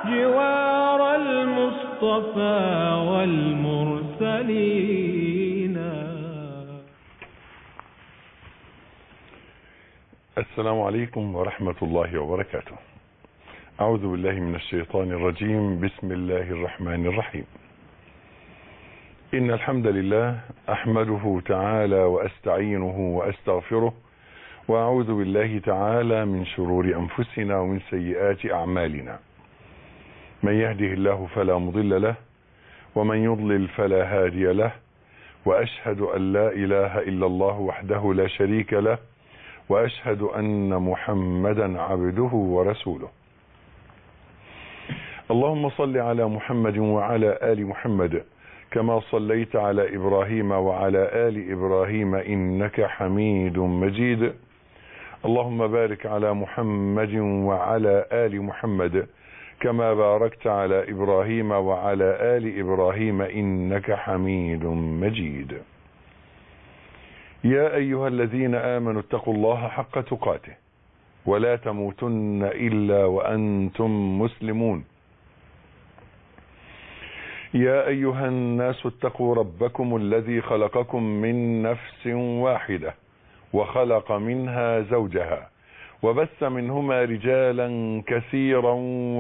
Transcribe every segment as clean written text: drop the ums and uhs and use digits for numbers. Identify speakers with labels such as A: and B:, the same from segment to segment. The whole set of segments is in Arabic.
A: جوار المصطفى والمرسلين.
B: السلام عليكم ورحمة الله وبركاته. أعوذ بالله من الشيطان الرجيم. بسم الله الرحمن الرحيم. إن الحمد لله أحمده تعالى وأستعينه وأستغفره، وأعوذ بالله تعالى من شرور أنفسنا ومن سيئات أعمالنا. من يهده الله فلا مضل له، ومن يضلل فلا هادي له، وأشهد أن لا إله إلا الله وحده لا شريك له، وأشهد أن محمدا عبده ورسوله. اللهم صل على محمد وعلى آل محمد كما صليت على إبراهيم وعلى آل إبراهيم إنك حميد مجيد. اللهم بارك على محمد وعلى آل محمد كما باركت على إبراهيم وعلى آل إبراهيم إنك حميد مجيد. يا أيها الذين آمنوا اتقوا الله حق تقاته ولا تموتن إلا وأنتم مسلمون. يا أيها الناس اتقوا ربكم الذي خلقكم من نفس واحدة وخلق منها زوجها وبث منهما رجالا كثيرا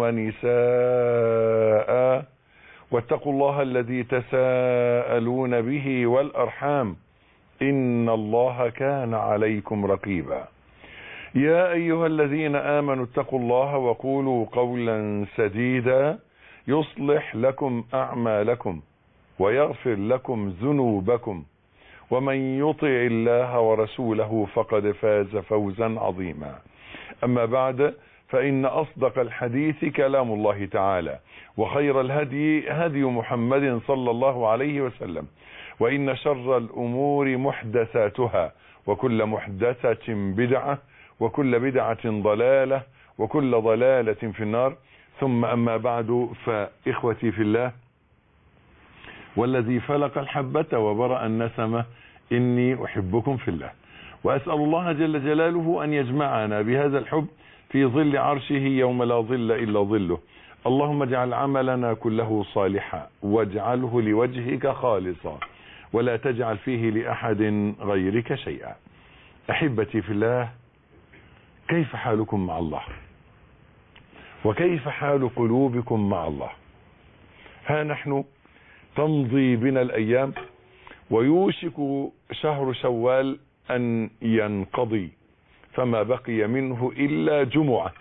B: ونساء، واتقوا الله الذي تساءلون به والأرحام إن الله كان عليكم رقيبا. يا أيها الذين آمنوا اتقوا الله وقولوا قولا سديدا يصلح لكم أعمالكم ويغفر لكم ذنوبكم، ومن يطع الله ورسوله فقد فاز فوزا عظيما. أما بعد، فإن أصدق الحديث كلام الله تعالى، وخير الهدي هدي محمد صلى الله عليه وسلم، وإن شر الأمور محدثاتها، وكل محدثة بدعة، وكل بدعة ضلالة، وكل ضلالة في النار. ثم أما بعد، فإخوتي في الله، والذي فلق الحبة وبرأ النسمة، إني أحبكم في الله، وأسأل الله جل جلاله أن يجمعنا بهذا الحب في ظل عرشه يوم لا ظل إلا ظله. اللهم اجعل عملنا كله صالحا، واجعله لوجهك خالصا، ولا تجعل فيه لأحد غيرك شيئا. أحبتي في الله، كيف حالكم مع الله؟ وكيف حال قلوبكم مع الله؟ ها نحن تمضي بنا الأيام، ويوشك شهر شوال أن ينقضي، فما بقي منه إلا جمعة.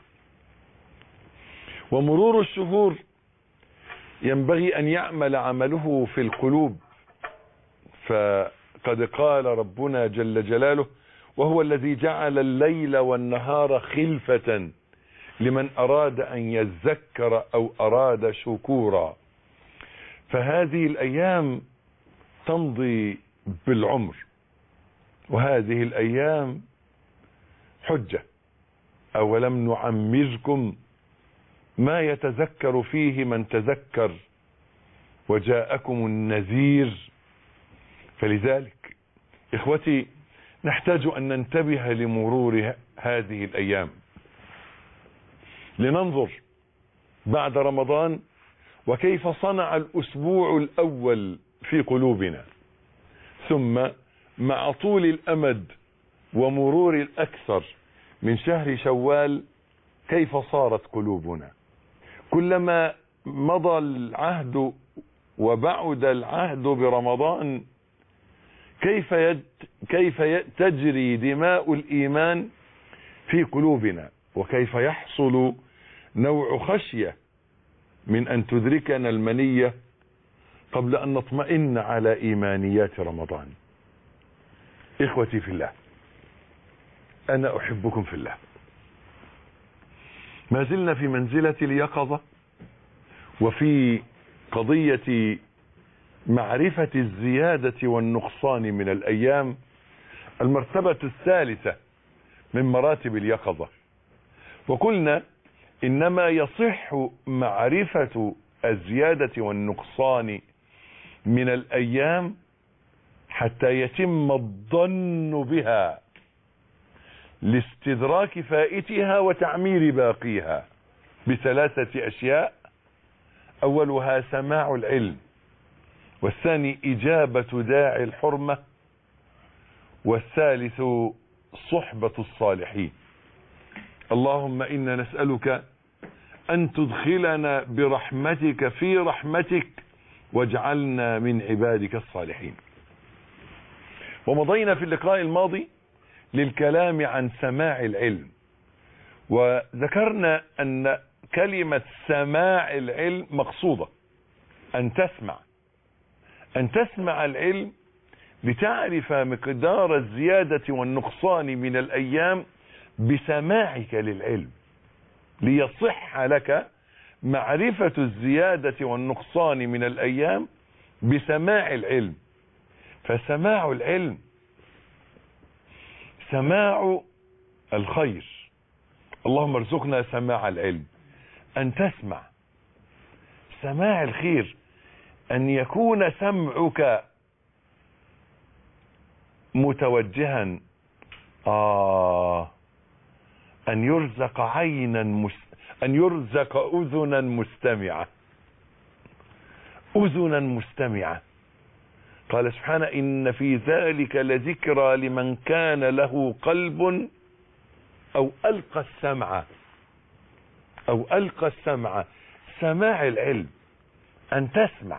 B: ومرور الشهور ينبغي أن يعمل عمله في القلوب، فقد قال ربنا جل جلاله: وهو الذي جعل الليل والنهار خلفة لمن أراد أن يذكر أو أراد شكورا. فهذه الأيام تمضي بالعمر، وهذه الأيام حجة. أولم نعمركم ما يتذكر فيه من تذكر وجاءكم النذير. فلذلك إخوتي، نحتاج أن ننتبه لمرور هذه الأيام، لننظر بعد رمضان وكيف صنع الأسبوع الأول في قلوبنا، ثم مع طول الأمد ومرور الأكثر من شهر شوال كيف صارت قلوبنا. كلما مضى العهد وبعد العهد برمضان كيف تجري دماء الإيمان في قلوبنا، وكيف يحصل نوع خشية من أن تدركنا المنية قبل أن نطمئن على إيمانيات رمضان. إخوتي في الله، أنا أحبكم في الله. ما زلنا في منزلة اليقظة، وفي قضية معرفة الزيادة والنقصان من الأيام، المرتبة الثالثة من مراتب اليقظة. وقلنا إنما يصح معرفة الزيادة والنقصان من الأيام حتى يتم الظن بها لاستدراك فائتها وتعمير باقيها بثلاثة أشياء: أولها سماع العلم، والثاني إجابة داعي الحرمة، والثالث صحبة الصالحين. اللهم إنا نسألك أن تدخلنا برحمتك في رحمتك واجعلنا من عبادك الصالحين. ومضينا في اللقاء الماضي للكلام عن سماع العلم، وذكرنا أن كلمة سماع العلم مقصودة، أن تسمع العلم لتعرف مقدار الزيادة والنقصان من الأيام بسماعك للعلم، ليصح لك معرفة الزيادة والنقصان من الأيام بسماع العلم. فسماع العلم سماع الخير. اللهم ارزقنا سماع العلم، أن تسمع سماع الخير، أن يكون سمعك متوجها أن يرزق أن يرزق أذنا مستمعة. قال سبحانه: إن في ذلك لذكرى لمن كان له قلب أو ألقى السمع. سماع العلم، أن تسمع.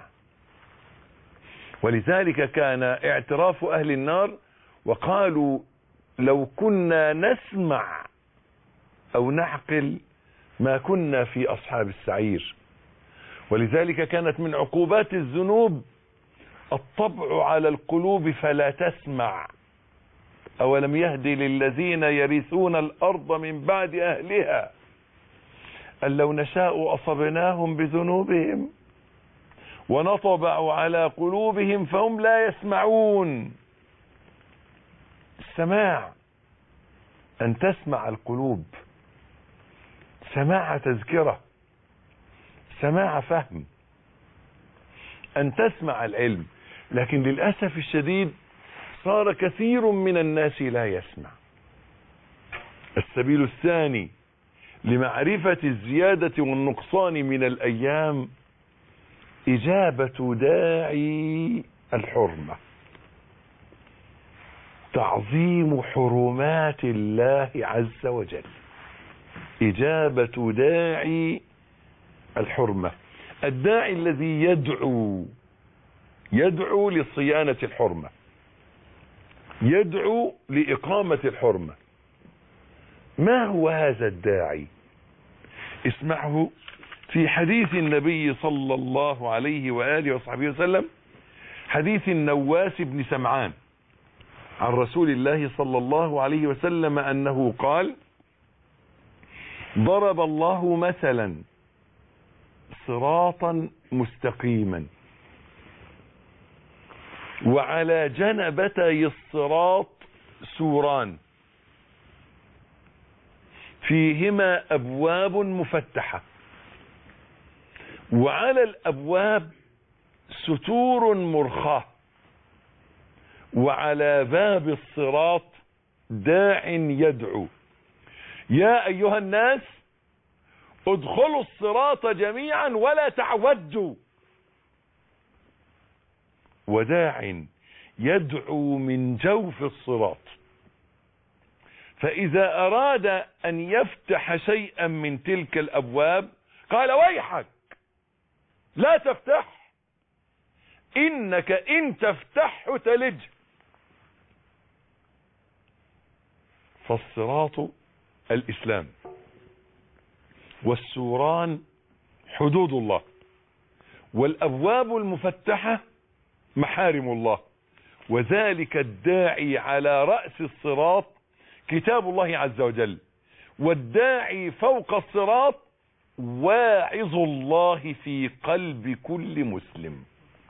B: ولذلك كان اعتراف أهل النار وقالوا: لو كنا نسمع أو نعقل ما كنا في أصحاب السعير. ولذلك كانت من عقوبات الذنوب الطبع على القلوب فلا تسمع. أولم يهدي للذين يرثون الأرض من بعد أهلها أن لو نشاء أصبناهم بذنوبهم ونطبع على قلوبهم فهم لا يسمعون. السماع، أن تسمع القلوب، سماع تذكرة، سماع فهم، أن تسمع العلم. لكن للأسف الشديد صار كثير من الناس لا يسمع. السبيل الثاني لمعرفة الزيادة والنقصان من الأيام إجابة داعي الحرمة، تعظيم حرمات الله عز وجل. إجابة داعي الحرمة، الداعي الذي يدعو لصيانة الحرمة، يدعو لإقامة الحرمة. ما هو هذا الداعي؟ اسمعه في حديث النبي صلى الله عليه وآله وصحبه وسلم، حديث النواس بن سمعان عن رسول الله صلى الله عليه وسلم أنه قال: ضرب الله مثلا صراطا مستقيما وعلى جنبتي الصراط سوران فيهما أبواب مفتحة، وعلى الأبواب ستور مرخاة، وعلى باب الصراط داع يدعو: يا أيها الناس ادخلوا الصراط جميعا ولا تعوجوا. وداع يدعو من جوف الصراط، فإذا أراد أن يفتح شيئا من تلك الأبواب قال: ويحك لا تفتح، إنك إن تفتحه تلج. فالصراط الإسلام، والسوران حدود الله، والأبواب المفتحة محارم الله. وذلك الداعي على رأس الصراط كتاب الله عز وجل، والداعي فوق الصراط واعظ الله في قلب كل مسلم.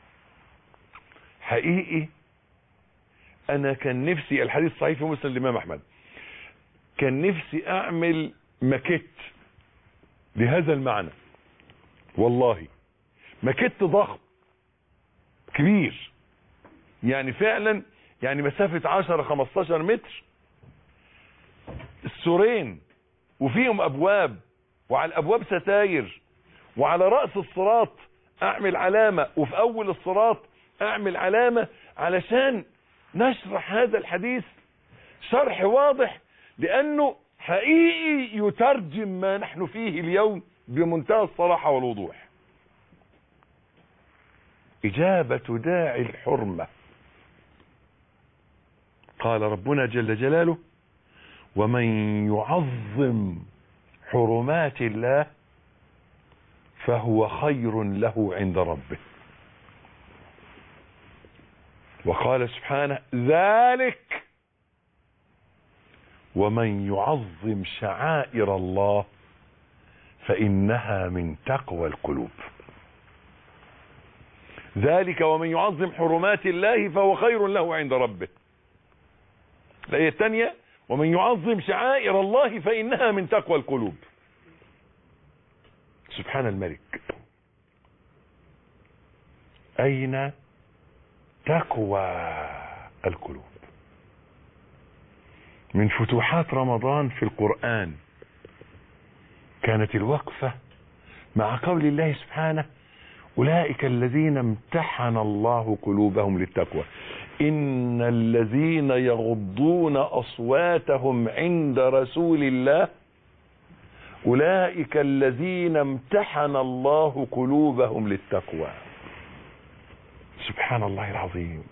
B: حقيقي أنا كان نفسي، الحديث صحيح في مسلم الإمام أحمد، كان نفسي أعمل ماكيت لهذا المعنى. والله ماكيت ضخم كبير، يعني فعلا يعني مسافة 10-15 متر، السورين وفيهم أبواب، وعلى الأبواب ستاير، وعلى رأس الصراط اعمل علامة، وفي اول الصراط اعمل علامة، علشان نشرح هذا الحديث شرح واضح، لانه حقيقي يترجم ما نحن فيه اليوم بمنتهى الصراحة والوضوح. إجابة داعي الحرمة. قال ربنا جل جلاله: ومن يعظم حرمات الله فهو خير له عند ربه. وقال سبحانه: ذلك ومن يعظم شعائر الله فإنها من تقوى القلوب. ذلك ومن يعظم حرمات الله فهو خير له عند ربه. الآية الثانية: ومن يعظم شعائر الله فإنها من تقوى القلوب. سبحان الملك. أين تقوى القلوب؟ من فتوحات رمضان في القرآن كانت الوقفة مع قول الله سبحانه: أولئك الذين امتحن الله قلوبهم للتقوى إن الذين يغضون أصواتهم عند رسول الله أولئك الذين امتحن الله قلوبهم للتقوى. سبحان الله العظيم.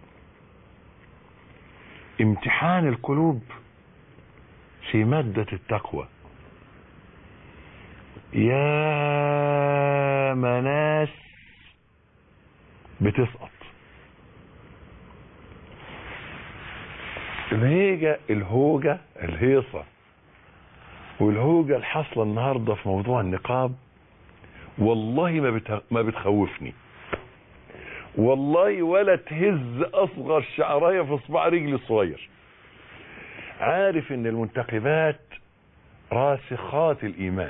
B: امتحان القلوب في مادة التقوى. يا مناس بتسقط. الهيصة والهوجة الحاصلة النهاردة في موضوع النقاب والله ما بتخوفني والله، ولا تهز اصغر شعرايه في صباع رجلي الصغير. عارف ان المنتقبات راسخات الايمان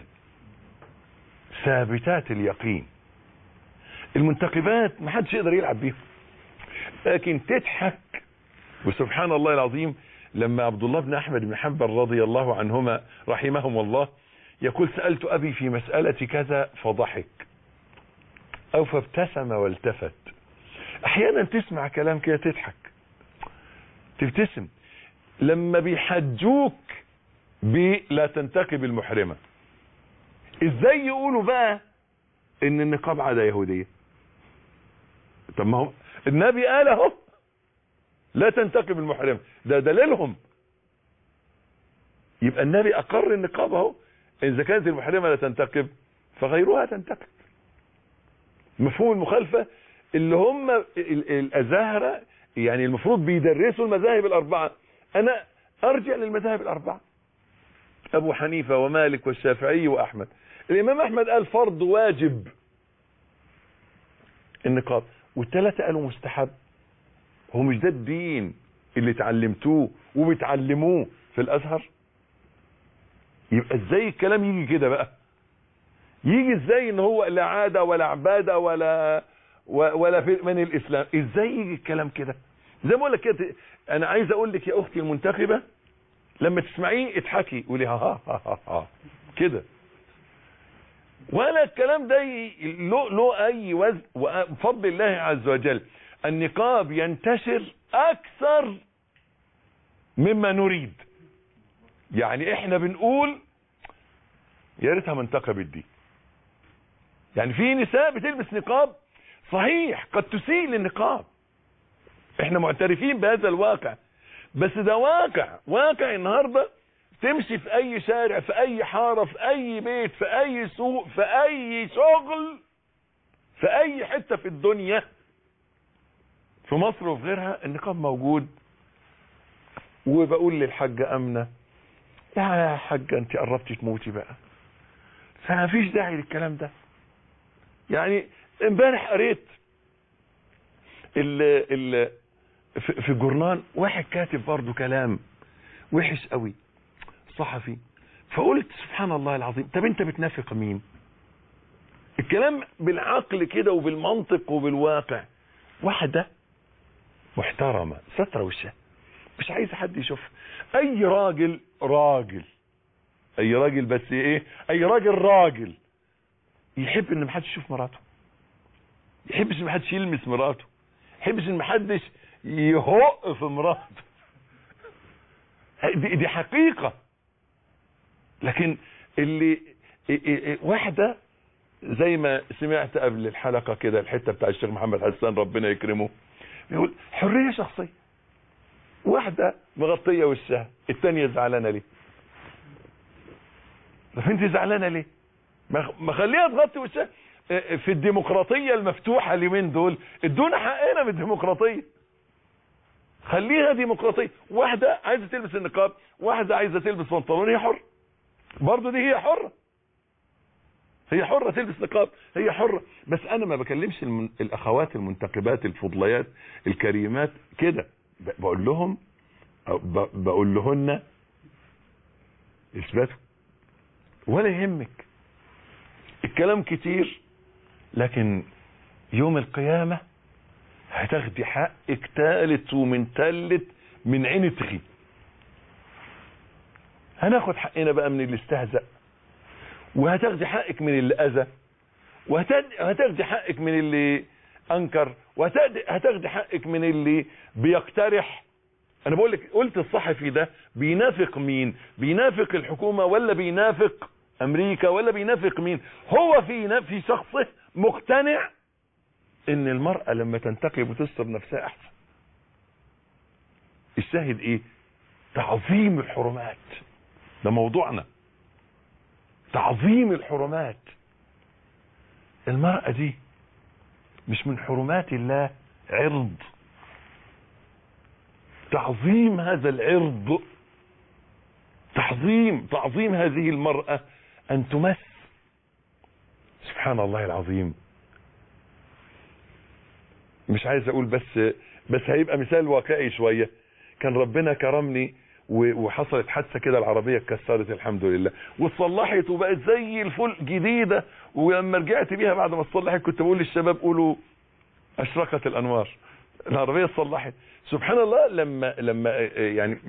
B: ثابتات اليقين. المنتقبات ما حدش يقدر يلعب بيهم، لكن تضحك. وسبحان الله العظيم لما عبد الله بن احمد بن حنبل رضي الله عنهما رحمهم الله يقول: سألت ابي في مسألة كذا فضحك او فابتسم والتفت. احيانا تسمع كلام كده تضحك تبتسم. لما بيحجوك لا تنتقب المحرمة، ازاي يقولوا بقى ان النقاب عادة يهودية؟ طب ما هو النبي قال اهو لا تنتقب المحرمة، ده دليلهم. يبقى النبي اقر النقاب اهو، اذا كانت المحرمة لا تنتقب فغيرها تنتقب. مفهوم المخالفة اللي هم الازاهرة يعني المفروض بيدرسوا المذاهب الاربعة. انا ارجع للمذاهب الاربعة: ابو حنيفة ومالك والشافعي واحمد. الامام احمد قال فرض واجب النقاب، والثلاثة قالوا مستحب. هو مش ده الدين اللي اتعلمتوه وبتعلموه في الازهر؟ يبقى ازاي الكلام يجي كده بقى؟ يجي ازاي ان هو لا عادة ولا عبادة ولا في من الاسلام؟ ازاي يجي الكلام كده؟ زي ما اقول لك كده، انا عايز اقول لك يا اختي المنتخبة لما تسمعيه اضحكي قولي ها ها ها ها كده، ولا الكلام ده له اي وزن. وبفضل الله عز وجل النقاب ينتشر اكثر مما نريد. يعني احنا بنقول يا ريتها ما انتقبت دي. يعني في نساء بتلبس نقاب صحيح قد تسيء للنقاب، احنا معترفين بهذا الواقع، بس ده واقع النهارده. تمشي في اي شارع، في اي حارة، في اي بيت، في اي سوق، في اي شغل، في اي حتة في الدنيا، في مصر وفي غيرها النقاب موجود. وبقول للحاجة امنة: يا حاجة انت قربتي تموتي بقى، فما فيش داعي للكلام ده. يعني امبارح قريت في الجورنال واحد كاتب برضو كلام وحش قوي، صحفي، فقلت سبحان الله العظيم، طب انت بتنافق مين؟ الكلام بالعقل كده وبالمنطق وبالواقع. واحدة محترمة سترة وشها مش عايز حد يشوف. اي راجل اي راجل بس ايه، اي راجل يحب ان محدش يشوف مراته، يحبش ان محدش يلمس مراته، يحبش ان محدش يهق في مراته. دي حقيقة. لكن اللي واحدة زي ما سمعت قبل الحلقة كده الحتة بتاع الشيخ محمد حسان ربنا يكرمه، بيقول حرية شخصية. واحدة مغطية وشها، التانية زعلانة ليه؟ طب انت زعلانة ليه؟ ما خليها تغطي وشها. في الديمقراطية المفتوحة اليومين دول ادونا حقنا من الديمقراطية. خليها ديمقراطية. واحدة عايزة تلبس النقاب، واحدة عايزة تلبس بنطلون، هي حرة. برضه دي هي حرة. هي حرة تلبس نقاب، هي حرة. بس انا ما بكلمش الاخوات المنتقبات الفضليات الكريمات كده، بقول لهم بقول لهن اثبتوا ولا يهمك. الكلام كتير، لكن يوم القيامة هتاخدي حقك تالت ومن تالت من عين تغيب. هناخد حقنا بقى من اللي استهزأ، وهتاخدي حقك من اللي اذى، وهتاخدي حقك من اللي انكر، وهتاخدي حقك من اللي بيقترح. انا بقول لك، قلت الصحفي ده بينافق مين؟ بينافق الحكومة ولا بينافق امريكا ولا بينافق مين؟ هو في شخصه مقتنع ان المرأة لما تنتقب وتستر نفسها احسن. الشاهد ايه؟ تعظيم الحرمات. ده موضوعنا، تعظيم الحرمات. المرأة دي مش من حرمات الله عرض. تعظيم هذا العرض، تعظيم هذه المرأة ان تمس. سبحان الله العظيم. مش عايز اقول، بس هيبقى مثال واقعي شوية. كان ربنا كرمني وحصلت حادثة كده، العربية اتكسرت الحمد لله واتصلحت وبقت زي الفل جديدة. ولما رجعت بيها بعد ما اتصلحت كنت بقول للشباب قولوا اشرقت الانوار، العربية اتصلحت. سبحان الله. لما يعني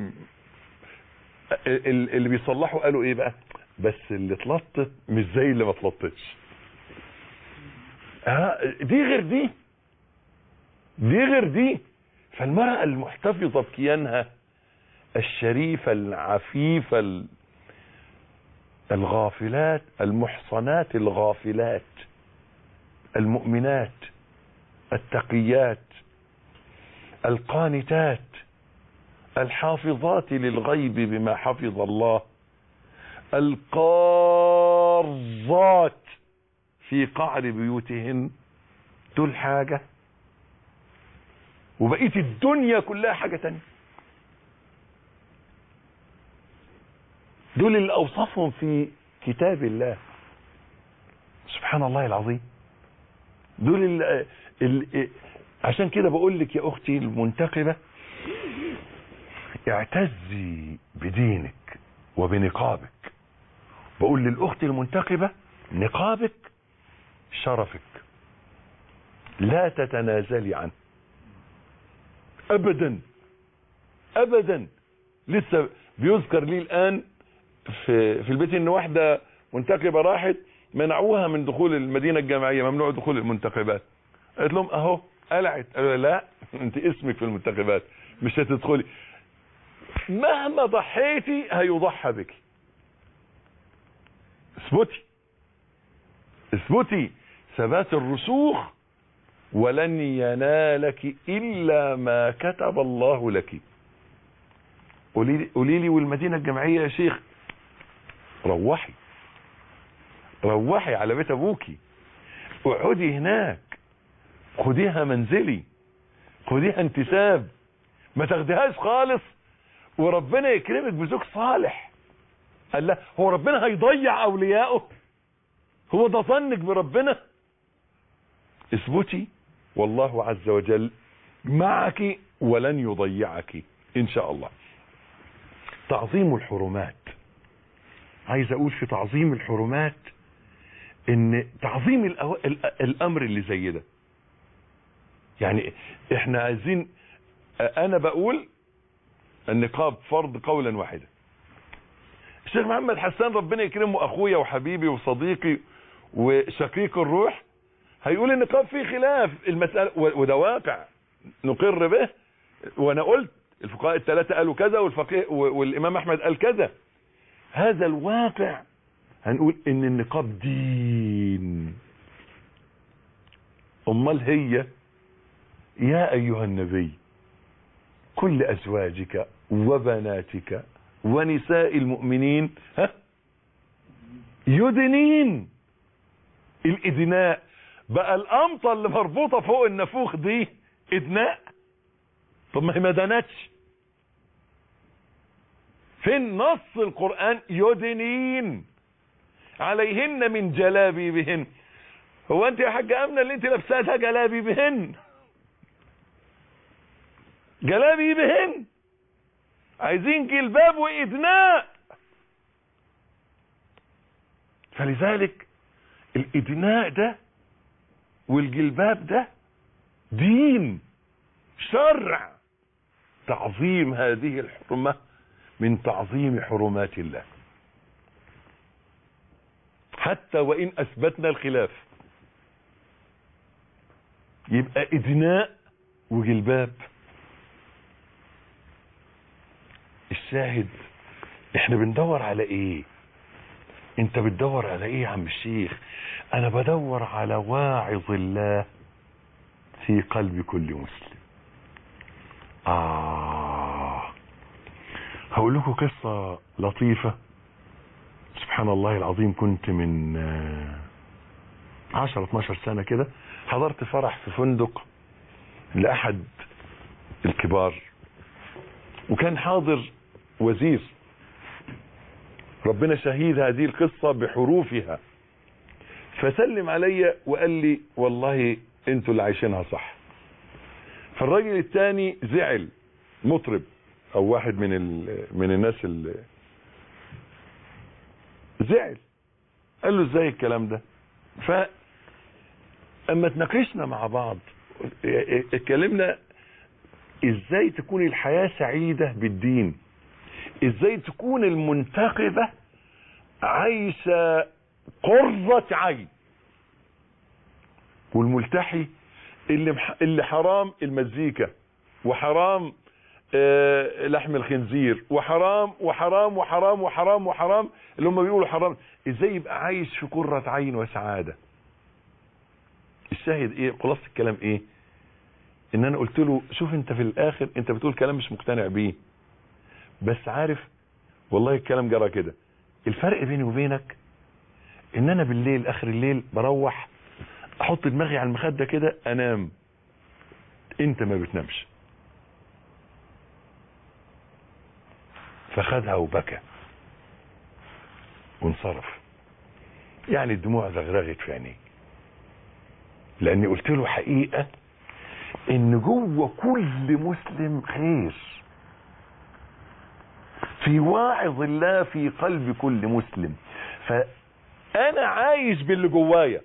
B: اللي بيصلحوا قالوا ايه بقى؟ بس اللي اتلطت مش زي اللي ما اتلطتش. دي غير دي، دي غير دي. فالمرأة المحتفظة بكيانها الشريفة العفيفة الغافلات المحصنات الغافلات المؤمنات التقيات القانتات الحافظات للغيب بما حفظ الله القارضات في قعر بيوتهن، دول حاجة وبقيت الدنيا كلها حاجة تانية. دول اللي اوصفهم في كتاب الله. سبحان الله العظيم. دول اللي عشان كده بقول لك يا اختي المنتقبة، اعتزي بدينك وبنقابك. بقول للاخت المنتقبة نقابك شرفك، لا تتنازلي عنه ابدا ابدا. لسه بيذكر لي الان في البيت ان واحدة منتقبة راحت منعوها من دخول المدينة الجامعية، ممنوع دخول المنتقبات. قالت لهم اهو قلعت. قالوا لا انت اسمك في المنتقبات مش هتدخلي، مهما ضحيتي هيضحى بك. اثبتي ثبات الرسوخ، ولن ينالك الا ما كتب الله لك. قولي لي والمدينة الجامعية يا شيخ؟ روحي على بيت ابوكي، اقعدي هناك، خديها منزلي، خديها انتساب، ما تاخديهاش خالص، وربنا يكرمك بزوج صالح. قال لا، هو ربنا هيضيع اولياءه؟ هو ده ظنك بربنا؟ اثبتي والله عز وجل معك ولن يضيعك ان شاء الله. تعظيم الحرمات. عايز اقول في تعظيم الحرمات ان تعظيم الامر اللي زي ده. يعني احنا عايزين، انا بقول النقاب فرض قولا واحدا. الشيخ محمد حسان ربنا يكرمه اخويا وحبيبي وصديقي وشقيق الروح، هيقول النقاب فيه خلاف المسألة، وده واقع نقر به. وانا قلت الفقهاء الثلاثة قالوا كذا، والفقيه والامام احمد قال كذا. هذا الواقع هنقول ان النقاب دين. امال هي يا ايها النبي كل ازواجك وبناتك ونساء المؤمنين يدنين. الادناء بقى القمطه اللي مربوطه فوق النافوخ دي ادناء؟ طب ما هي ما دنتش. فين نص القرآن يدنين عليهن من جلابيبهن؟ هو انت يا حاجة امنة اللي انت لابساها ده جلابيبهن؟ جلابيبهن عايزين جلباب وادناء. فلذلك الادناء ده والجلباب ده دين شرع. تعظيم هذه الحرمة من تعظيم حرمات الله، حتى وإن أثبتنا الخلاف. يبقى إدناء وجلباب. الشاهد احنا بندور على ايه؟ انت بتدور على ايه يا عم الشيخ؟ انا بدور على واعظ الله في قلب كل مسلم. هقول لكم قصة لطيفة. سبحان الله العظيم، كنت من 10-12 سنة كده حضرت فرح في فندق لأحد الكبار، وكان حاضر وزير. ربنا شهيد هذه القصة بحروفها. فسلم علي وقال لي والله انتوا اللي عايشينها صح. فالراجل الثاني زعل، مطرب او واحد من الناس اللي زعل، قال له ازاي الكلام ده؟ فاما تناقشنا مع بعض اتكلمنا ازاي تكون الحياة سعيدة بالدين، ازاي تكون المنتقبة عايشة قرة عين، والملتحي اللي حرام المزيكا وحرام لحم الخنزير وحرام وحرام وحرام وحرام وحرام اللي هم بيقولوا حرام، ازاي يبقى عايش في قرة عين وسعادة. الشاهد ايه؟ خلاص الكلام ايه؟ ان انا قلت له شوف انت في الاخر انت بتقول كلام مش مقتنع بيه، بس عارف والله الكلام جرى كده. الفرق بيني وبينك ان انا بالليل اخر الليل بروح احط دماغي على المخدة كده انام، انت ما بتنامش. فخدها وبكى وانصرف، يعني الدموع زغرغت في عينيه، لاني قلت له حقيقة ان جوه كل مسلم خير، في واعظ الله في قلب كل مسلم. فانا عايش باللي جوايا،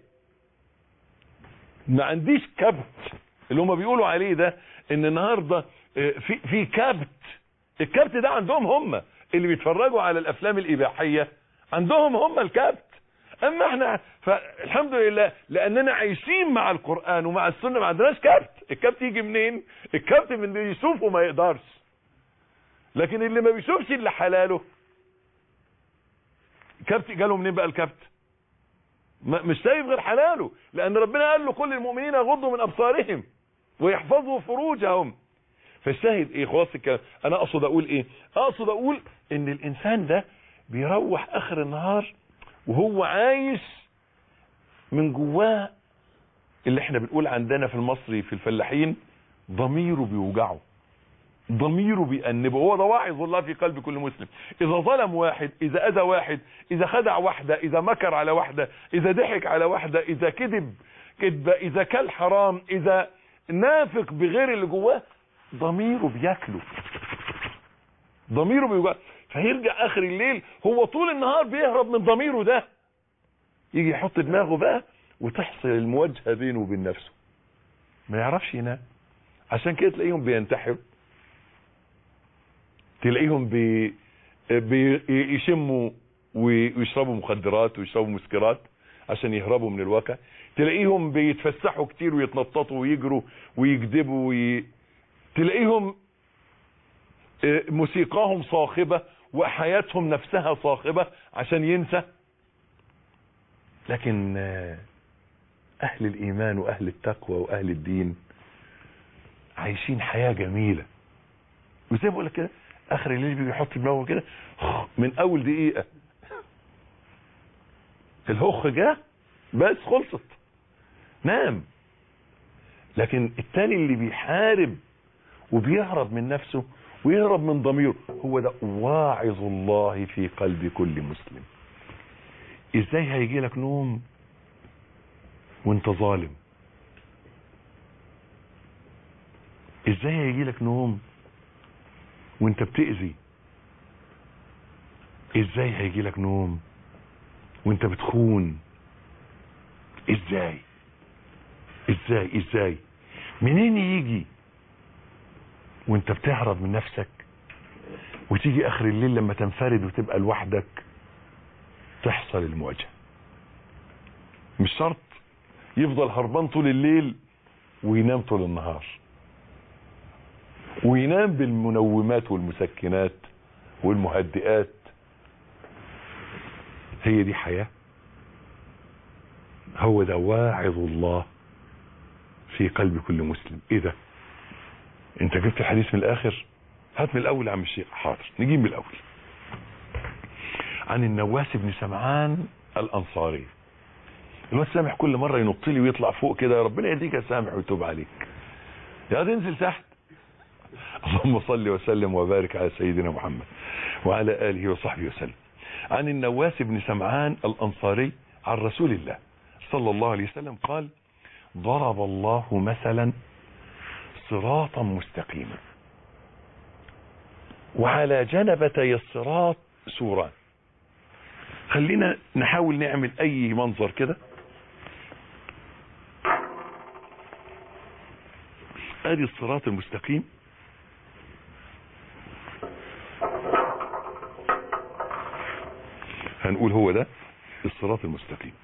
B: ما عنديش كبت اللي هم بيقولوا عليه ده، ان النهارده في كبت. الكبت ده عندهم هم اللي بيتفرجوا على الافلام الاباحيه، عندهم هم الكبت. اما احنا فالحمد لله لاننا عايشين مع القرآن ومع السنة ما عندناش كبت. الكبت يجي منين؟ الكبت من اللي يشوفه ما يقدرش، لكن اللي ما بيشوفش اللي حلاله كبت جاله منين بقى الكبت؟ مش شايف غير حلاله، لان ربنا قال له كل المؤمنين يغضوا من ابصارهم ويحفظوا فروجهم. فالشاهد ايه؟ خلاص الكلام انا اقصد اقول ايه؟ اقصد اقول ان الانسان ده بيروح اخر النهار وهو عايش من جواه اللي احنا بنقول عندنا في المصري في الفلاحين ضميره بيوجعه، ضميره بيأنبه. هو ده واعظ الله في قلب كل مسلم. اذا ظلم واحد، اذا اذى واحد، اذا خدع واحدة، اذا مكر على واحدة، اذا ضحك على واحدة، اذا كذب كذبة، اذا كل حرام، اذا نافق بغير اللي جواه، ضميره بياكله، ضميره بيوجعه. فيرجع اخر الليل هو طول النهار بيهرب من ضميره ده، يجي يحط دماغه بقى وتحصل المواجهة بينه وبين نفسه، ما يعرفش ينام. عشان كده تلاقيهم بينتحروا، تلاقيهم بيشموا ويشربوا مخدرات ويشربوا مسكرات. عشان يهربوا من الواقع، تلاقيهم بيتفسحوا كتير ويتنططوا ويجروا ويكذبوا تلاقيهم موسيقاهم صاخبة وحياتهم نفسها صاخبة عشان ينسى. لكن اهل الايمان واهل التقوى واهل الدين عايشين حياة جميلة. وزي ما بقول لك كده اخر الليل بيجي يحط دماغه كده من اول دقيقة الهخ جه بس خلصت نام. لكن التاني اللي بيحارب وبيهرب من نفسه ويهرب من ضميره، هو ده واعظ الله في قلب كل مسلم. ازاي هيجي لك نوم وانت ظالم؟ ازاي هيجي لك نوم وانت بتأذي؟ ازاي هيجي لك نوم وانت بتخون؟ ازاي منين يجي وانت بتهرب من نفسك وتيجي اخر الليل لما تنفرد وتبقى لوحدك تحصل المواجهة؟ مش شرط يفضل هربان طول الليل وينام طول النهار، وينام بالمنومات والمسكنات والمهدئات. هي دي حياة؟ هو ده واعظ الله في قلب كل مسلم. ايه ده؟ انت جبت الحديث من الاخر؟ هات من الاول يا عم الشيخ. حاضر، نجيب من الاول. عن النواس بن سمعان الانصاري. الواد سامح كل مره ينط لي ويطلع فوق كده، ربنا يهديك يا سامح ويتوب عليك يا تنزل تحت. اللهم صل وسلم وبارك على سيدنا محمد وعلى اله وصحبه وسلم. عن النواس بن سمعان الانصاري عن رسول الله صلى الله عليه وسلم قال: ضرب الله مثلا صراطا مستقيما وعلى جنبتي الصراط سوران. خلينا نحاول نعمل اي منظر كده. ادي الصراط المستقيم، هنقول هو ده الصراط المستقيم.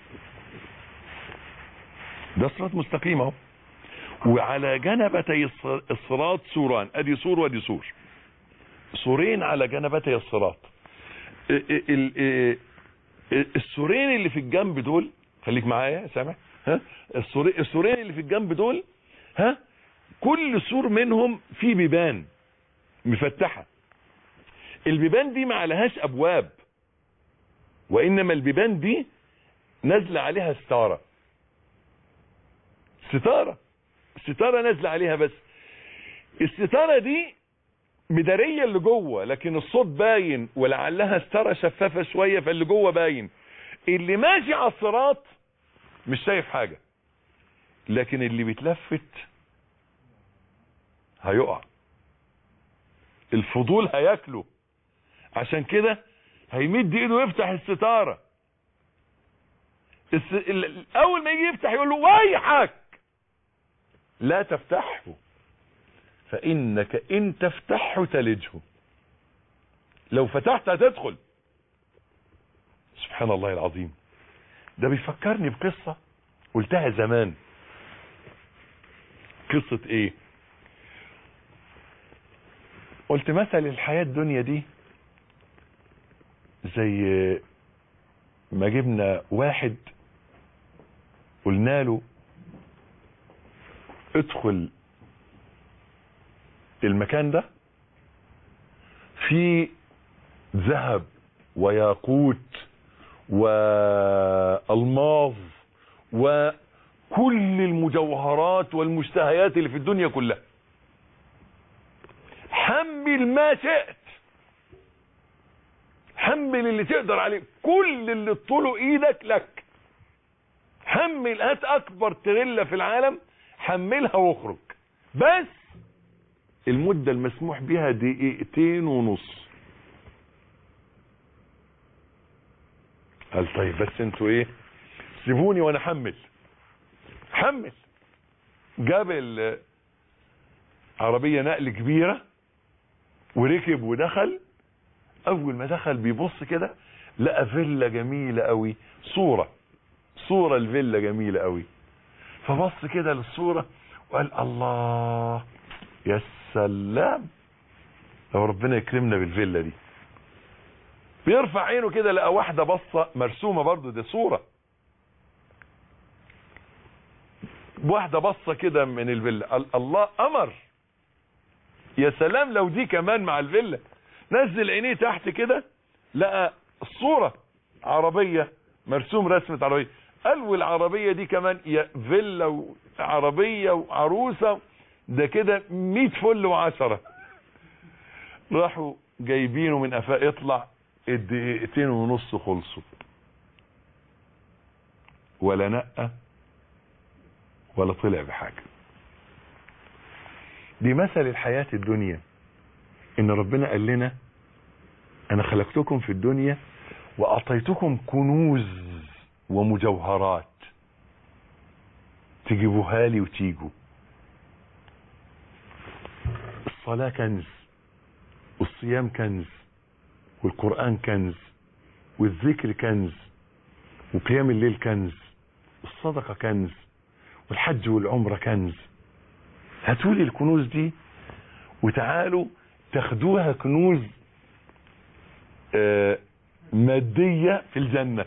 B: ده صراط مستقيم اهو، وعلى جنبتي الصراط سوران. ادي سور وادي سور، سورين على جنبتي الصراط. السورين اللي في الجنب دول، خليك معايا يا سامح، ها، السورين اللي في الجنب دول، ها، كل سور منهم فيه بيبان مفتحة. البيبان دي ما عليهاش ابواب، وانما البيبان دي نازله عليها ستاره نازله عليها، بس الستاره دي مداريه اللي جوه، لكن الصوت باين، ولعلها ستاره شفافه شويه فاللي جوه باين. اللي ماشي على الصراط مش شايف حاجه، لكن اللي بيتلفت هيقع، الفضول هياكله، عشان كده هيمد ايده ويفتح الستاره. اول ما يجي يفتح يقول له: ويحك لا تفتحه فانك ان تفتحه تلجه. لو فتحت هتدخل. سبحان الله العظيم. ده بيفكرني بقصة قلتها زمان. قصة ايه؟ قلت مثل الحياة الدنيا دي زي ما جبنا واحد قلنا له: ادخل المكان ده فيه ذهب وياقوت والماظ وكل المجوهرات والمشتهيات اللي في الدنيا كلها، حمل ما شئت، حمل اللي تقدر عليه، كل اللي طوله ايدك لك، حمل، هات اكبر تريلا في العالم حملها واخرج، بس المدة المسموح بها 2.5 دقيقة. قال: طيب بس انتوا ايه، سيبوني وانا حمل. جاب عربية نقل كبيرة وركب ودخل. اول ما دخل بيبص كده لقى فيلا جميلة قوي، صورة صورة الفيلا جميلة قوي، فبص كده للصورة وقال الله يا سلام لو ربنا يكرمنا بالفيلا دي. بيرفع عينه كده لقى واحدة بصة مرسومة برضو، دي صورة واحدة بصة كده من الفيلا، قال الله أمر يا سلام لو دي كمان مع الفيلا. نزل عينيه تحت كده لقى الصورة عربية مرسوم رسمة عربية، قال والعربية دي كمان يا فيلا وعربية وعروسة، ده كده 100 فل و10. راحوا جايبينه من قفاه يطلع، الدقيقتين ونص خلصوا، ولا نقى ولا طلع بحاجة. دي مثل الحياة الدنيا، ان ربنا قال لنا انا خلقتكم في الدنيا واعطيتكم كنوز ومجوهرات تجيبوها لي وتيجوا. الصلاة كنز، والصيام كنز، والقرآن كنز، والذكر كنز، وقيام الليل كنز، الصدقة كنز، والحج والعمرة كنز. هاتولي الكنوز دي وتعالوا تاخدوها كنوز مادية في الجنة.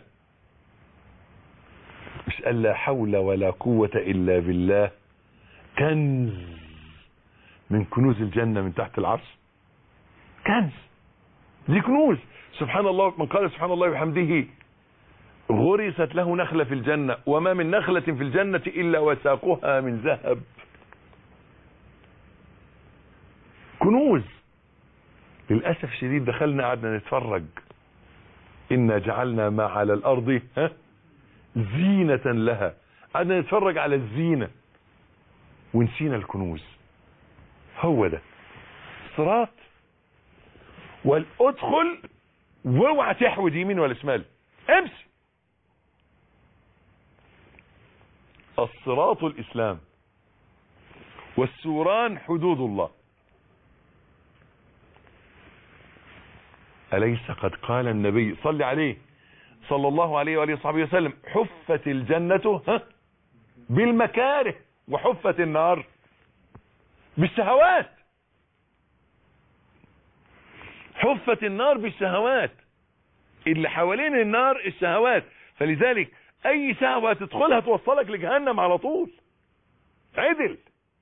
B: مش قال لا حول ولا قوة إلا بالله، كنز من كنوز الجنة من تحت العرش، كنز. دي كنوز. سبحان الله، من قال سبحان الله وبحمده غرست له نخلة في الجنة، وما من نخلة في الجنة إلا وساقها من ذهب. كنوز. للأسف شديد دخلنا قعدنا نتفرج، إنا جعلنا ما على الأرض زينة لها، قعدنا نتفرج على الزينة ونسينا الكنوز. هو ده صراط، والادخل واوعى تحود يمين ولا شمال، امشي. الصراط الإسلام، والسوران حدود الله. أليس قد قال النبي صلى عليه صلى الله عليه وآله وصحبه وسلم حفت الجنة بالمكاره وحفت النار بالشهوات. حفت النار بالشهوات، اللي حوالين النار الشهوات، فلذلك اي شهوة تدخلها توصلك لجهنم على طول. عدل.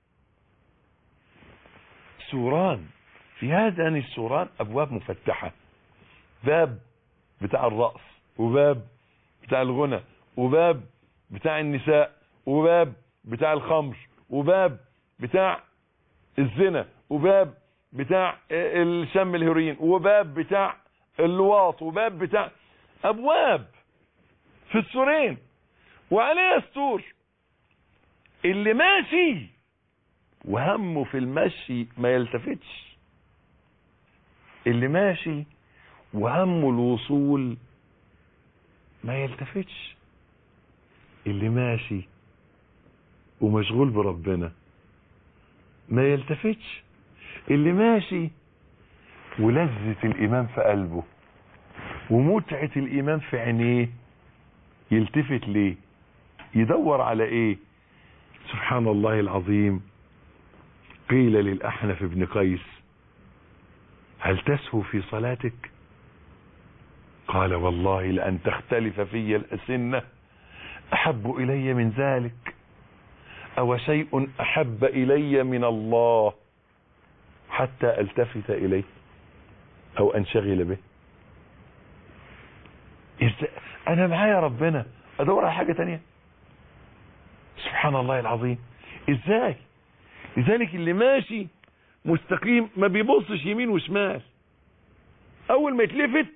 B: سوران، في هذان السوران ابواب مفتحة، باب بتاع الرقص، وباب بتاع الغنى، وباب بتاع النساء، وباب بتاع الخمر، وباب بتاع الزنا، وباب بتاع الشم الهيروين، وباب بتاع اللواط، وباب بتاع ابواب في السورين وعليها سطور. اللي ماشي وهمه في المشي ما يلتفتش، اللي ماشي وهمه الوصول ما يلتفتش، اللي ماشي ومشغول بربنا ما يلتفتش، اللي ماشي ولذة الإيمان في قلبه ومتعة الإيمان في عينيه يلتفت ليه؟ يدور على ايه؟ سبحان الله العظيم. قيل للأحنف بن قيس هل تسهو في صلاتك؟ قال والله لأن تختلف في الأسنة أحب إلي من ذلك، أو شيء أحب إلي من الله حتى ألتفت إليه أو أنشغل به. أنا معايا ربنا أدور على حاجة تانية؟ سبحان الله العظيم. إزاي؟ لذلك اللي ماشي مستقيم ما بيبصش يمين وشمال، أول ما يتلفت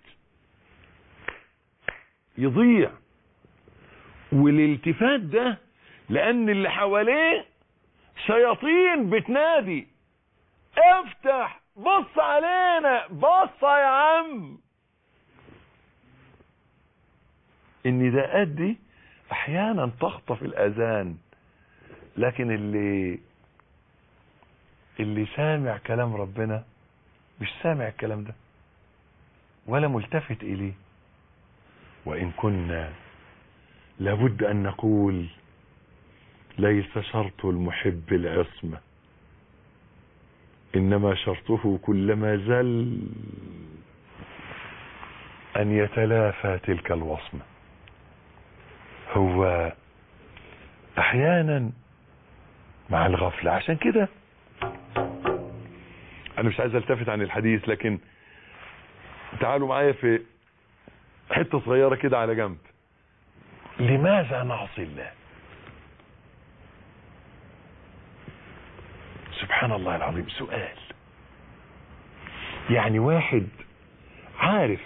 B: يضيع. والالتفات ده لأن اللي حواليه شياطين بتنادي افتح، بص علينا، بص يا عم. النداءات دي احيانا تخطف الاذان، لكن اللي سامع كلام ربنا مش سامع الكلام ده ولا ملتفت اليه. وان كنا لابد أن نقول ليس شرط المحب العصمة، إنما شرطه كلما زل أن يتلافى تلك الوصمة. هو أحيانا مع الغفلة، عشان كده أنا مش عايز التفت عن الحديث، لكن تعالوا معايا في حتة صغيرة كده على جنب. لماذا نعصي الله؟ سبحان الله العظيم، سؤال. يعني واحد عارف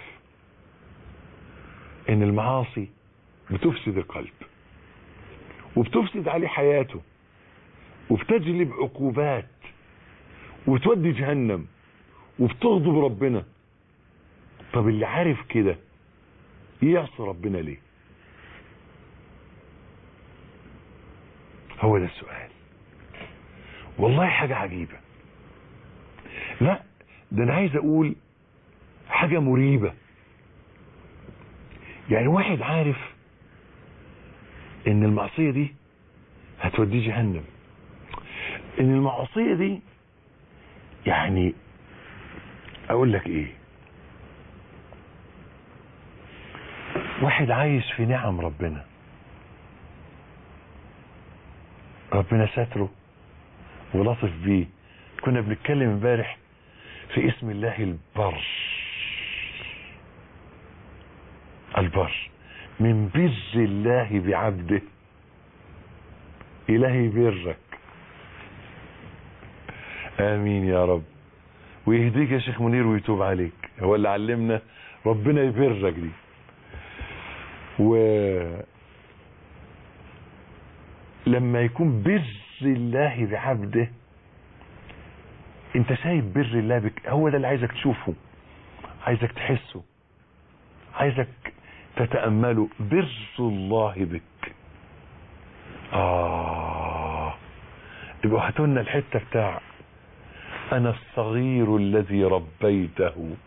B: ان المعاصي بتفسد القلب وبتفسد عليه حياته وبتجلب عقوبات وتودي جهنم وبتغضب ربنا. طب اللي عارف كده يعصي ربنا ليه؟ هو ده السؤال. والله حاجة عجيبة. لا، ده انا عايز اقول حاجة مريبة. يعني واحد عارف ان المعصية دي هتوديه جهنم، ان المعصية دي، يعني اقول لك ايه، واحد عايش في نعم ربنا ستره ولطف بيه. كنا بنتكلم امبارح في اسم الله البر. البر من بر الله بعبده. إلهي برك، آمين يا رب، ويهديك يا شيخ منير ويتوب عليك. هو اللي علمنا ربنا يبرك دي. لما يكون بر الله بعبده، انت سايب بر الله بك. هو ده اللي عايزك تشوفه، عايزك تحسه، عايزك تتأمله. بر الله بك. يبقوا هاتولنا الحتة بتاع انا الصغير الذي ربيته،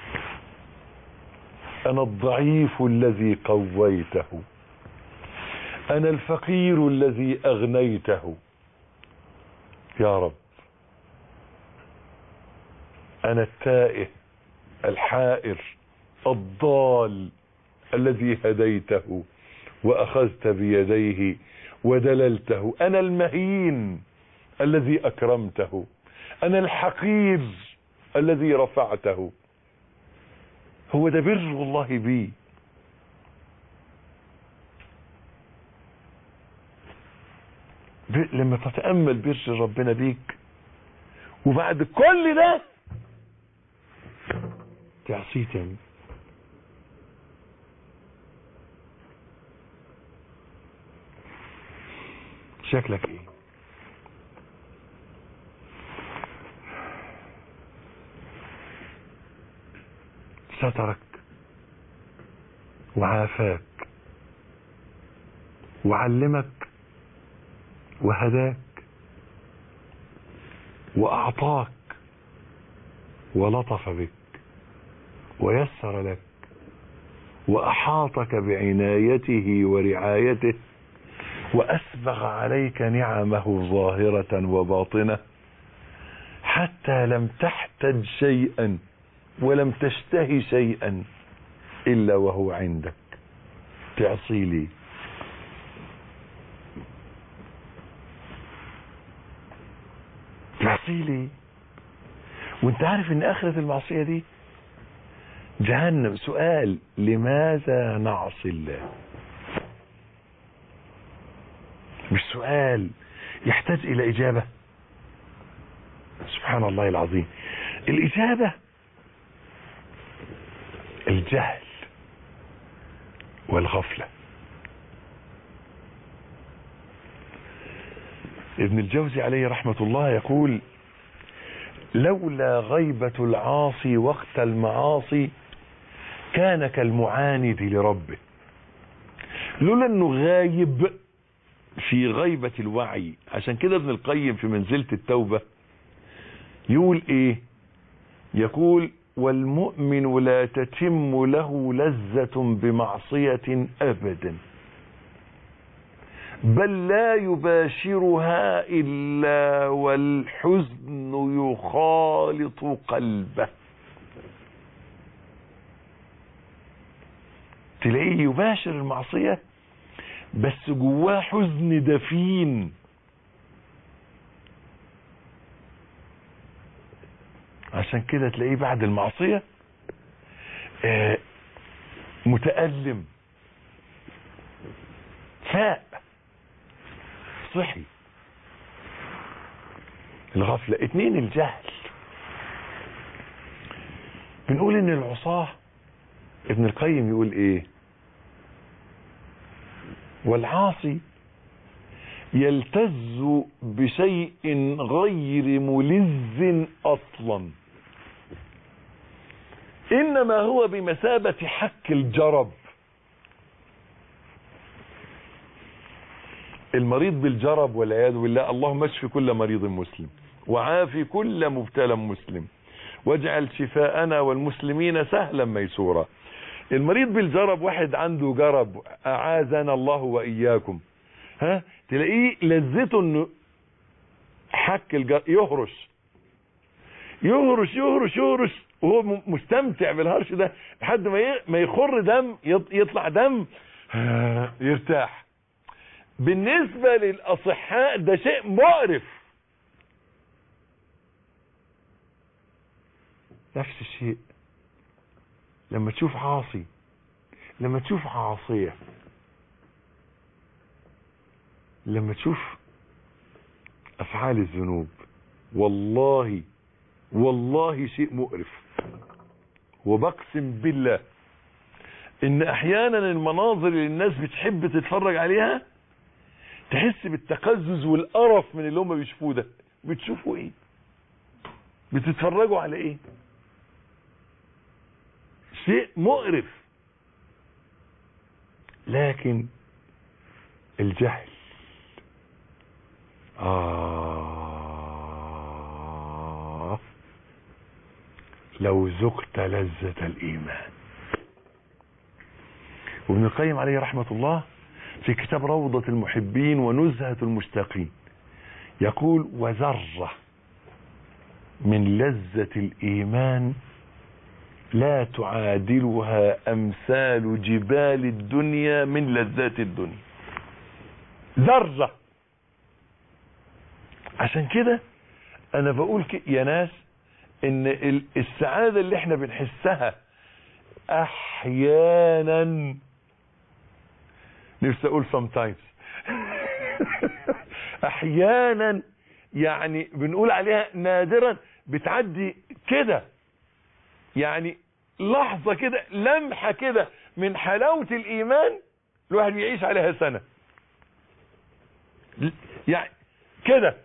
B: انا الضعيف الذي قويته، انا الفقير الذي اغنيته. يا رب انا التائه الحائر الضال الذي هديته واخذت بيديه ودللته. انا المهين الذي اكرمته، انا الحقير الذي رفعته. هو ده بر الله بي. لما تتأمل بر ربنا بيك وبعد كل ده تعصيه تاني، شكلك ايه؟ سترك وعافاك وعلمك وهداك وأعطاك ولطف بك ويسر لك وأحاطك بعنايته ورعايته وأسبغ عليك نعمه ظاهرة وباطنة حتى لم تحتج شيئا ولم تشتهي شيئا إلا وهو عندك. تعصي لي؟ تعصي لي وانت عارف ان اخرة المعصية دي جهنم. سؤال: لماذا نعصي الله؟ مش سؤال يحتاج الى اجابة. سبحان الله العظيم. الاجابة الجهل والغفلة. ابن الجوزي عليه رحمة الله يقول: لولا غيبة العاصي وقت المعاصي كان كالمعاند لربه. لولا انه غايب في غيبة الوعي. عشان كده ابن القيم في منزلة التوبة يقول ايه؟ يقول: والمؤمن لا تتم له لذة بمعصية ابدا. بل لا يباشرها إلا والحزن يخالط قلبه. تلاقيه يباشر المعصية بس جواه حزن دفين. عشان كده تلاقيه بعد المعصية متألم، فاق، صحي. الغفلة. 2 الجهل. بنقول ان العصاة ابن القيم يقول ايه؟ والعاصي يلتز بشيء غير ملذ اصلا، انما هو بمثابة حك الجرب. المريض بالجرب والعياذ بالله، اللهم اشف كل مريض مسلم وعافي كل مبتلى مسلم واجعل شفاءنا والمسلمين سهلا ميسورا. المريض بالجرب واحد عنده جرب، اعاذنا الله واياكم، تلاقيه لذته انه حك الجرب، يهرش يهرش يهرش يهرش وهو مستمتع بالهرش ده لحد ما يخر دم، يطلع دم، يرتاح. بالنسبة للأصحاء ده شيء مقرف. نفس الشيء لما تشوف عاصي، لما تشوف عاصية، لما تشوف أفعال الذنوب، والله والله شيء مقرف. وبقسم بالله إن أحيانا المناظر اللي الناس بتحب تتفرج عليها تحس بالتقزز والقرف من اللي هم بيشوفوه ده. بتشوفوا ايه؟ بتتفرجوا على ايه؟ شيء مقرف. لكن الجهل لو ذقت لذة الإيمان. وابن القيم عليه رحمة الله في كتاب روضة المحبين ونزهة المشتاقين يقول: وذرة من لذة الإيمان لا تعادلها أمثال جبال الدنيا من لذات الدنيا. ذرة. عشان كده أنا بقول يا ناس إن السعادة اللي احنا بنحسها أحيانا، نفسي أقول sometimes أحيانا، يعني بنقول عليها نادرا، بتعدي كده، يعني لحظة كده، لمحة كده من حلاوة الإيمان الواحد بيعيش عليها سنة، يعني كده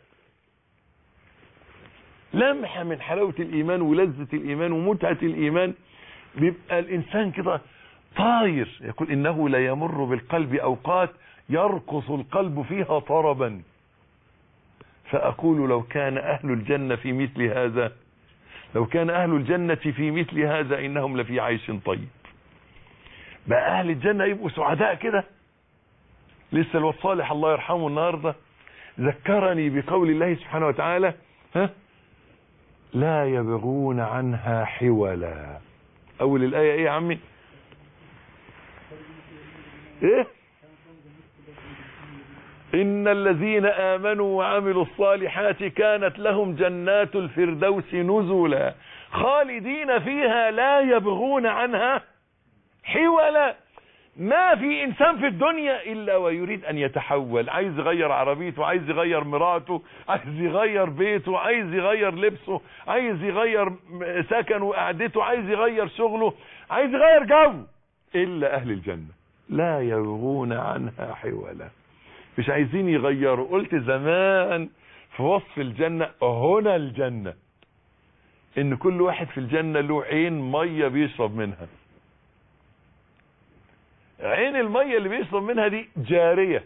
B: لمحة من حلاوة الإيمان ولذة الإيمان ومتعة الإيمان، بيبقى الإنسان كده طاير. يقول: إنه لا يمر بالقلب أوقات يرقص القلب فيها طربا، فأقول لو كان أهل الجنة في مثل هذا، لو كان أهل الجنة في مثل هذا إنهم لفي عيش طيب. بقى أهل الجنة يبقوا سعداء كده. لسه الواد صالح الله يرحمه النهاردة ذكرني بقول الله سبحانه وتعالى: لا يبغون عنها حولا. أول الآية إيه يا عمي؟ إيه؟ إن الذين آمنوا وعملوا الصالحات كانت لهم جنات الفردوس نزلا خالدين فيها لا يبغون عنها حولا. ما في إنسان في الدنيا إلا ويريد أن يتحول، عايز يغير عربيته، عايز يغير مراته، عايز يغير بيته، عايز يغير لبسه، عايز يغير سكنه وقعدته، عايز يغير شغله، عايز يغير جو، إلا أهل الجنة لا يبغون عنها حولا. مش عايزين يغيروا. قلت زمان في وصف الجنة: هنا الجنة، ان كل واحد في الجنة له عين مية بيشرب منها. عين المية اللي بيشرب منها دي جارية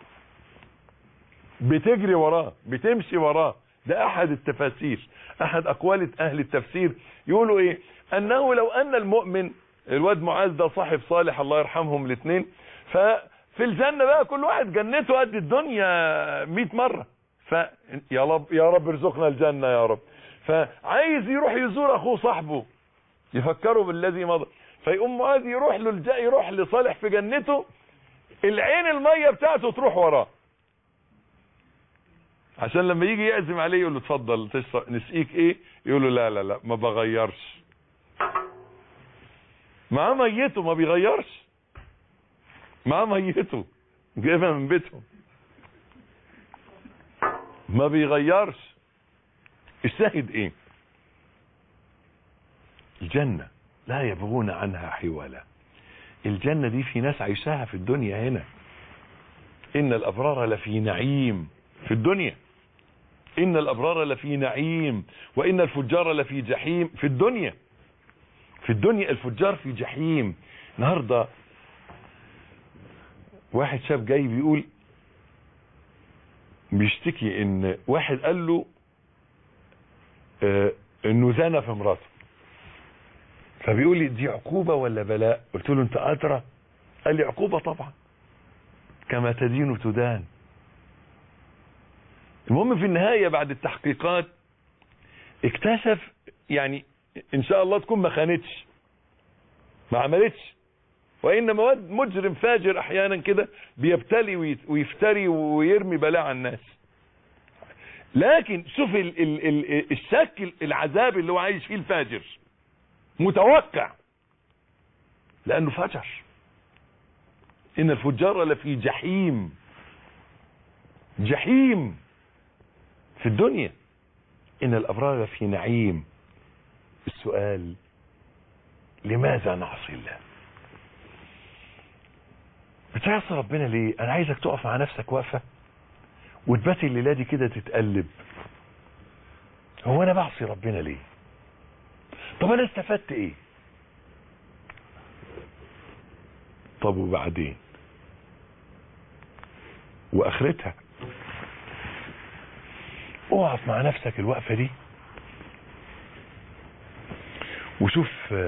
B: بتجري وراه، بتمشي وراه. ده احد التفاسير، احد اقوال اهل التفسير. يقولوا ايه؟ انه لو ان المؤمن، الواد معاذ ده صاحب صالح الله يرحمهم الاثنين، في الجنة بقى كل واحد جنته قد الدنيا 100 مرة. يا رب ارزقنا الجنة يا رب. فعايز يروح يزور اخوه صاحبه يفكره بالذي مضى، فيقوم معاذ يروح له يروح لصالح في جنته، العين المية بتاعته تروح وراه عشان لما يجي يعزم عليه يقول له اتفضل تشرب نسقيك ايه، يقول له لا لا لا ما بغيرش، معاه ميته ما بيغيرش، معاه ميته جايبها من بيتهم ما بيغيرش. الشاهد ايه؟ الجنة لا يبغون عنها حولا. الجنة دي في ناس عايشاها في الدنيا هنا. إن الأبرار لفي نعيم في الدنيا، إن الأبرار لفي نعيم وإن الفجار لفي جحيم في الدنيا. في الدنيا الفجار في جحيم. النهارده واحد شاب جاي بيقول بيشتكي ان واحد قال له انه زنى في مراته، فبيقول لي دي عقوبة ولا بلاء؟ قلت له انت ادرى؟ قال لي عقوبة طبعا، كما تدين تدان. المهم في النهاية بعد التحقيقات اكتشف يعني ان شاء الله تكون ما خانتش ما عملتش، وانما مجرم فاجر احيانا كده بيبتلي ويفتري ويرمي بلاء على الناس. لكن شوف الشكل العذاب اللي هو عايش فيه الفاجر متوقع لانه فجر. ان الفجار لفي جحيم، جحيم في الدنيا. ان الابرار في نعيم. السؤال لماذا نعصي الله؟ بتعصي ربنا ليه؟ انا عايزك تقف مع نفسك وقفه وتباتي الليله دي كده تتقلب، هو انا بعصي ربنا ليه؟ طب انا استفدت ايه؟ طب وبعدين؟ واخرتها؟ اقف مع نفسك الوقفه دي وشوف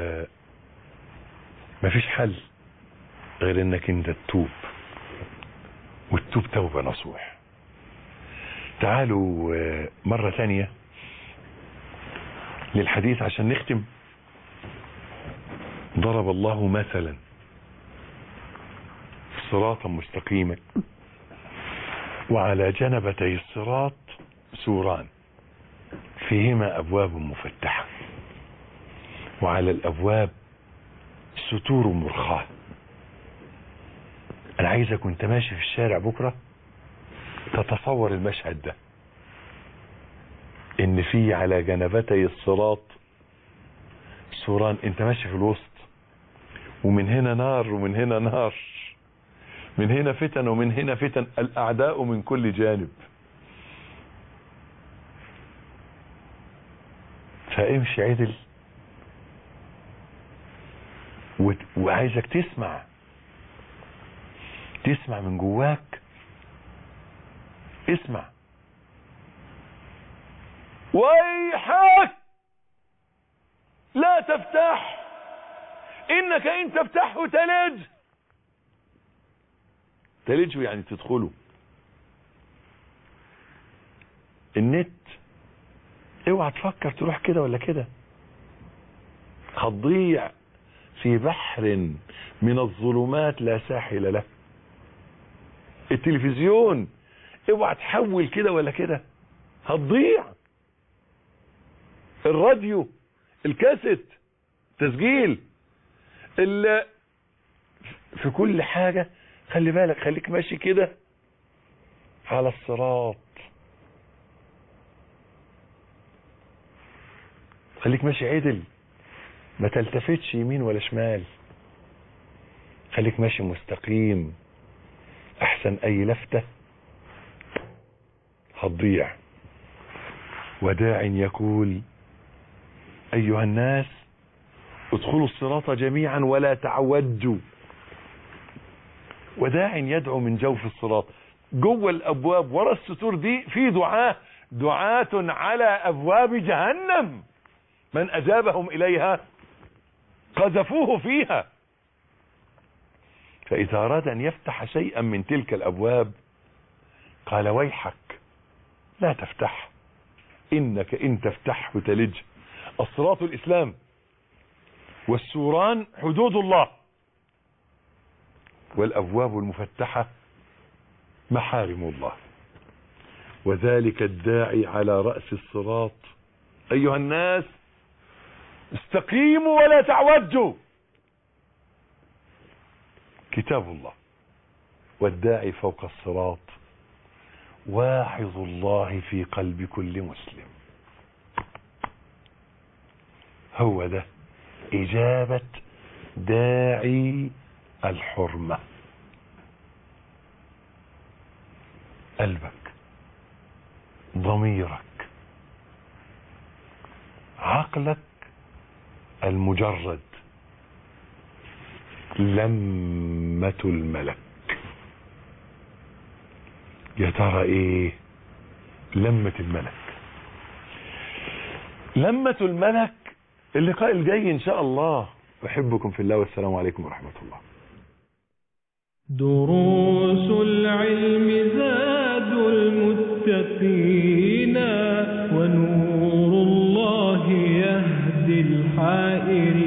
B: مفيش حل غير انك انت تتوب، والتوب توبة نصوح. تعالوا مرة ثانية للحديث عشان نختم. ضرب الله مثلا صراطا مستقيما وعلى جنبتي الصراط سوران فيهما ابواب مفتحة وعلى الابواب ستور مرخاة. انا عايزك وانت ماشي في الشارع بكرة تتصور المشهد ده، ان في على جنبتي الصراط سوران، انت ماشي في الوسط ومن هنا نار ومن هنا نار، من هنا فتن ومن هنا فتن، الاعداء من كل جانب. فامشي عدل وعايزك تسمع من جواك، اسمع ويحك لا تفتح، انك ان تفتحه تلج يعني تدخله. النت اوعى تفكر تروح كده ولا كده، هتضيع في بحر من الظلمات لا ساحل له. التلفزيون اوعى تحول كده ولا كده، هتضيع. الراديو، الكاسيت، تسجيل، في كل حاجة خلي بالك، خليك ماشي كده على الصراط، خليك ماشي عدل، ما تلتفتش يمين ولا شمال، خليك ماشي مستقيم، احسن اي لفتة هتضيع. وداع يقول ايها الناس ادخلوا الصراط جميعا ولا تعوجوا. وداع يدعو من جوف الصراط، جوه الابواب ورا الستور دي في دعاة على ابواب جهنم، من اجابهم اليها قذفوه فيها. فإذا أراد أن يفتح شيئا من تلك الأبواب قال ويحك لا تفتح، إنك إن تفتحه تلج. الصراط الإسلام، والسوران حدود الله، والأبواب المفتحة محارم الله. وذلك الداعي على رأس الصراط أيها الناس استقيموا ولا تعوجوا، كتاب الله. والداعي فوق الصراط واعظ الله في قلب كل مسلم. هو ده إجابة داعي الحرمة. قلبك، ضميرك، عقلك المجرد، لمة الملك. يا ترى ايه لمة الملك؟ لمة الملك اللقاء الجاي ان شاء الله. احبكم في الله، والسلام عليكم ورحمة الله.
A: دروس العلم زاد المتقين، ونور الله يهدي الحائرين.